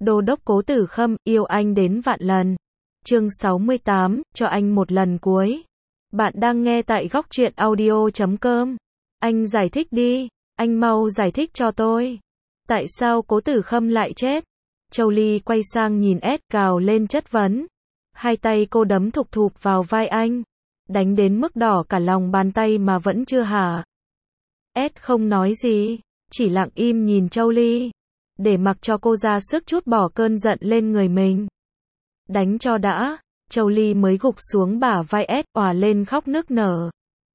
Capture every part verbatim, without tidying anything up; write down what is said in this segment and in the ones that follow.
Đô đốc Cố Tử Khâm, yêu anh đến vạn lần. Chương sáu mươi tám, cho anh một lần cuối. Bạn đang nghe tại góc truyện audio chấm com. Anh giải thích đi, anh mau giải thích cho tôi. Tại sao Cố Tử Khâm lại chết? Châu Ly quay sang nhìn Ed cào lên chất vấn. Hai tay cô đấm thục thụp vào vai anh. Đánh đến mức đỏ cả lòng bàn tay mà vẫn chưa hả? Ed không nói gì, chỉ lặng im nhìn Châu Ly. Để mặc cho cô ra sức trút bỏ cơn giận lên người mình. Đánh cho đã, Châu Ly mới gục xuống bả vai Ed, òa lên khóc nức nở.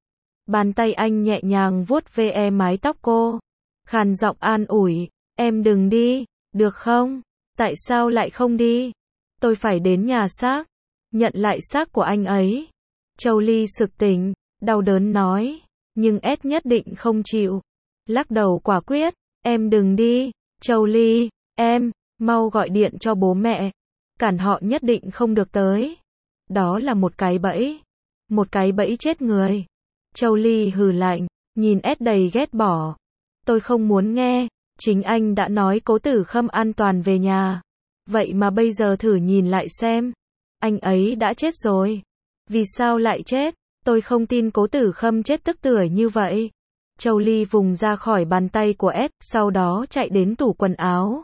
Bàn tay anh nhẹ nhàng vuốt ve mái tóc cô. Khàn giọng an ủi, em đừng đi, được không? Tại sao lại không đi? Tôi phải đến nhà xác, nhận lại xác của anh ấy. Châu Ly sực tỉnh, đau đớn nói, nhưng Ed nhất định không chịu. Lắc đầu quả quyết, em đừng đi, Châu Ly, em, mau gọi điện cho bố mẹ. Cản họ nhất định không được tới. Đó là một cái bẫy. Một cái bẫy chết người. Châu Ly hừ lạnh, nhìn Ed đầy ghét bỏ. Tôi không muốn nghe, chính anh đã nói Cố Tử Khâm an toàn về nhà. Vậy mà bây giờ thử nhìn lại xem. Anh ấy đã chết rồi. Vì sao lại chết? Tôi không tin Cố Tử Khâm chết tức tưởi như vậy. Châu Ly vùng ra khỏi bàn tay của Ed, sau đó chạy đến tủ quần áo.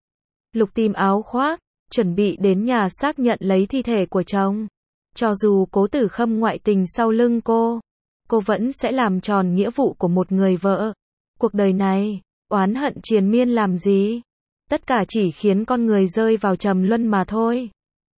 Lục tìm áo khoác, chuẩn bị đến nhà xác nhận lấy thi thể của chồng. Cho dù Cố Tử Khâm ngoại tình sau lưng cô, cô vẫn sẽ làm tròn nghĩa vụ của một người vợ. Cuộc đời này, oán hận triền miên làm gì? Tất cả chỉ khiến con người rơi vào trầm luân mà thôi.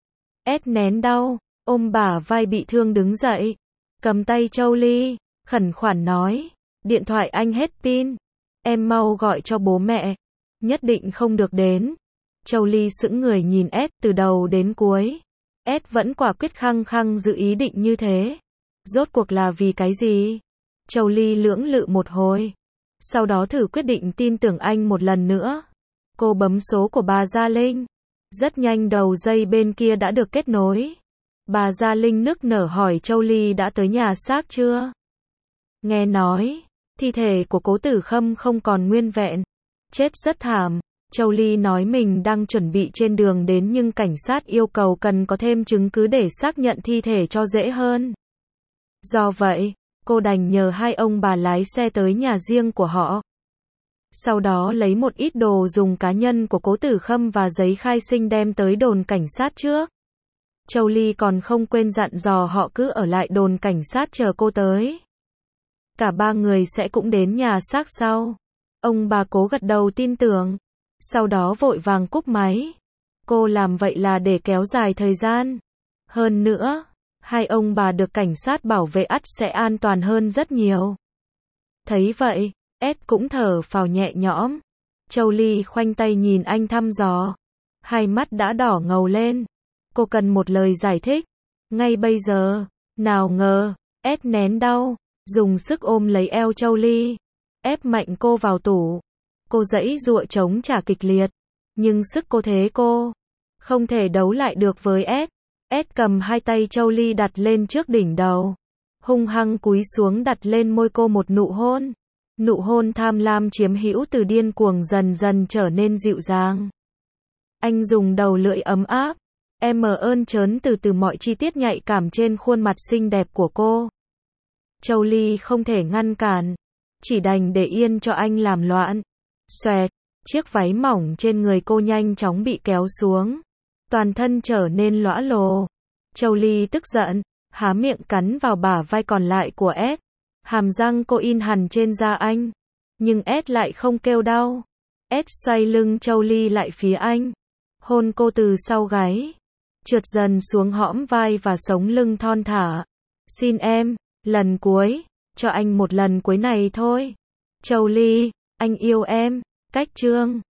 Ed nén đau, ôm bả vai bị thương đứng dậy, cầm tay Châu Ly, khẩn khoản nói, điện thoại anh hết pin, em mau gọi cho bố mẹ, nhất định không được đến. Châu Ly sững người nhìn Ed từ đầu đến cuối. Ed vẫn quả quyết khăng khăng giữ ý định như thế. Rốt cuộc là vì cái gì? Châu Ly lưỡng lự một hồi. Sau đó thử quyết định tin tưởng anh một lần nữa. Cô bấm số của bà Gia Linh. Rất nhanh đầu dây bên kia đã được kết nối. Bà Gia Linh nức nở hỏi Châu Ly đã tới nhà xác chưa? Nghe nói, thi thể của Cố Tử Khâm không còn nguyên vẹn. Chết rất thảm. Châu Ly nói mình đang chuẩn bị trên đường đến nhưng cảnh sát yêu cầu cần có thêm chứng cứ để xác nhận thi thể cho dễ hơn. Do vậy, cô đành nhờ hai ông bà lái xe tới nhà riêng của họ. Sau đó lấy một ít đồ dùng cá nhân của Cố Tử Khâm và giấy khai sinh đem tới đồn cảnh sát trước. Châu Ly còn không quên dặn dò họ cứ ở lại đồn cảnh sát chờ cô tới. Cả ba người sẽ cũng đến nhà xác sau. Ông bà Cố gật đầu tin tưởng. Sau đó vội vàng cúp máy. Cô làm vậy là để kéo dài thời gian. Hơn nữa, hai ông bà được cảnh sát bảo vệ ắt sẽ an toàn hơn rất nhiều. Thấy vậy, Ed cũng thở phào nhẹ nhõm. Châu Ly khoanh tay nhìn anh thăm dò. Hai mắt đã đỏ ngầu lên. Cô cần một lời giải thích. Ngay bây giờ, nào ngờ, Ed nén đau, dùng sức ôm lấy eo Châu Ly. Ép mạnh cô vào tủ. Cô giãy giụa chống trả kịch liệt. Nhưng sức cô thế cô không thể đấu lại được với Ed. Ed cầm hai tay Châu Ly đặt lên trước đỉnh đầu. Hung hăng cúi xuống đặt lên môi cô một nụ hôn. Nụ hôn tham lam chiếm hữu từ điên cuồng dần dần trở nên dịu dàng. Anh dùng đầu lưỡi ấm áp, em mờ ơn trớn từ từ mọi chi tiết nhạy cảm trên khuôn mặt xinh đẹp của cô. Châu Ly không thể ngăn cản, chỉ đành để yên cho anh làm loạn. Xoẹt, chiếc váy mỏng trên người cô nhanh chóng bị kéo xuống. Toàn thân trở nên lõa lồ. Châu Ly tức giận, há miệng cắn vào bả vai còn lại của Ed. Hàm răng cô in hằn trên da anh. Nhưng Ed lại không kêu đau. Ed xoay lưng Châu Ly lại phía anh. Hôn cô từ sau gáy. Trượt dần xuống hõm vai và sống lưng thon thả. Xin em, lần cuối, cho anh một lần cuối này thôi. Châu Ly, anh yêu em. Cách chương